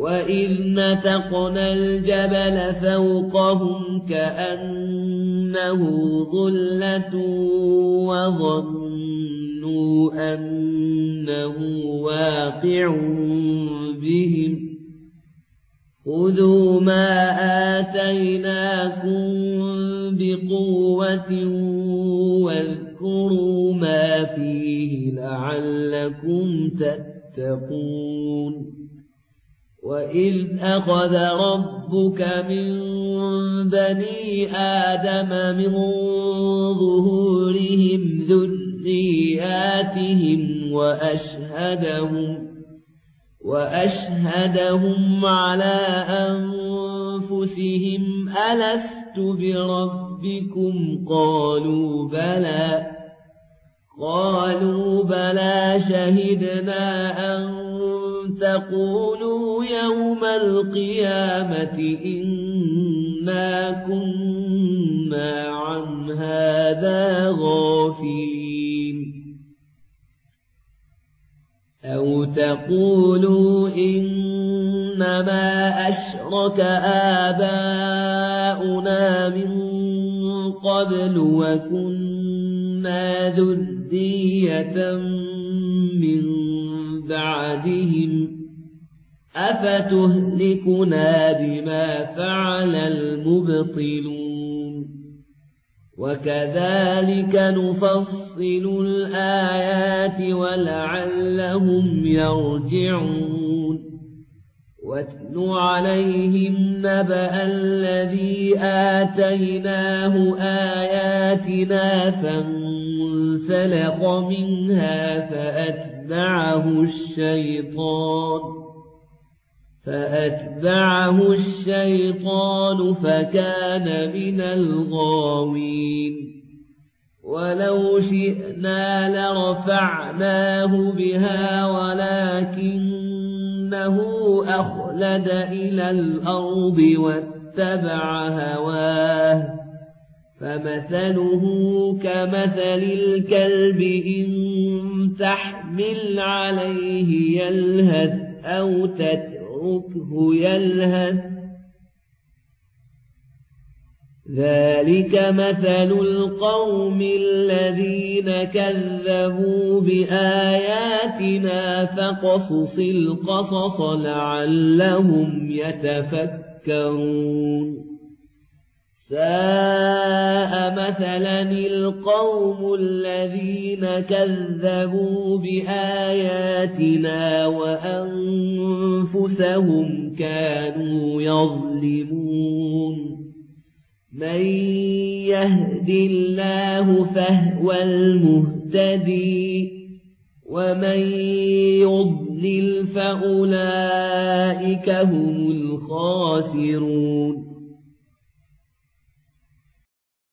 وإذ نتقنا الجبل فوقهم كأنه ظلة وظنوا أنه واقع بهم خذوا ما آتيناكم بقوة واذكروا ما فيه لعلكم تتقون وإذ أخذ ربك من بني آدم من ظهورهم ذرياتهم وأشهدهم على أنفسهم ألست بربكم قالوا بلى شهدنا أن تقولوا يوم القيامة إنا كنا عن هذا غافلين أو تقولوا إنما أشرك آباؤنا من قبل وكنا ذرية من بعدهم أفتهلكنا بما فعل المبطلون وكذلك نفصل الآيات ولعلهم يرجعون واتل عليهم نبأ الذي آتيناه آياتنا فانسلخ منها فأتبعه الشيطان فكان من الغاوين ولو شئنا لرفعناه بها ولكنه أخلد إلى الأرض واتبع هواه فمثله كمثل الكلب إن تحمل عليه يلهث أو تتركه يلهث ذلك مثل القوم الذين كذبوا بآياتنا فاقصص القصص لعلهم يتفكرون ساء مثلا القوم الذين كذبوا بآياتنا وأنفسهم كانوا يظلمون من يهد الله فهو المهتدي ومن يضلل فأولئك هم الخاسرون